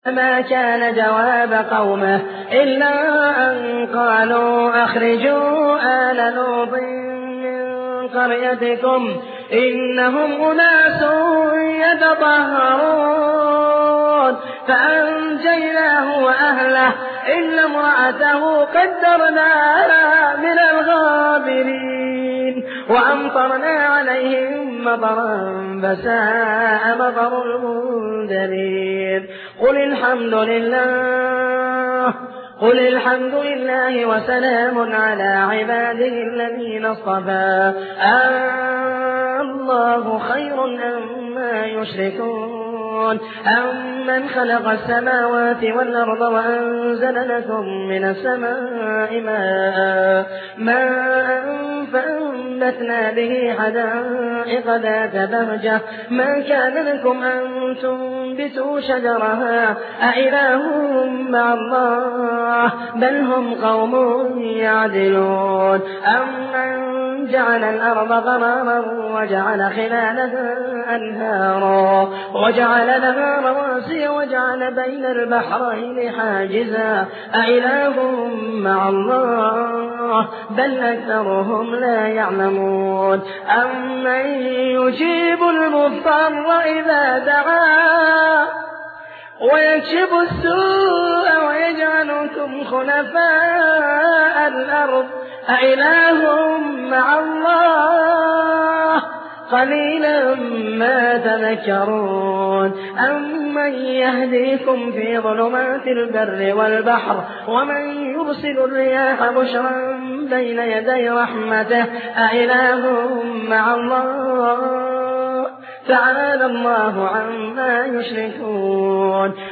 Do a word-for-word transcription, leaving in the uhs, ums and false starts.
ما كان جواب قومه إلا أن قالوا أخرجوا آل لوط من قريتكم إنهم أناس يتطهرون فأنجيناه وأهله إلا امرأته قدرناها من الغابرين وأمطرنا عليهم مطرا فساء مطر المنذرين قل الحمد لله قل الحمد لله وسلام على عباده الذين اصطفى الله خير أما يشركون أمن خلق السماوات والأرض وأنزل لكم من السماء ماء ماء فأنبتنا به حدائق ذات بهجة ما كان لكم أن تنبتوا شجرها أإله مع الله بل هم قوم يعدلون أمن جعل الأرض قرارا وجعل خلالها أنهارا وجعل لها رواسي وجعل بين البحرين حاجزا أإله مع الله بل أكثرهم لا يعلمون أمن يجيب المضطر إذا دعاه ويكشف السوء ويجعلكم خلفاء الأرض أإله مع الله قليلا ما تذكرون أمن يهديكم في ظلمات البر والبحر ومن يرسل الرياح بشرا بين يدي رحمته أإله مع الله تعالى الله عما يشركون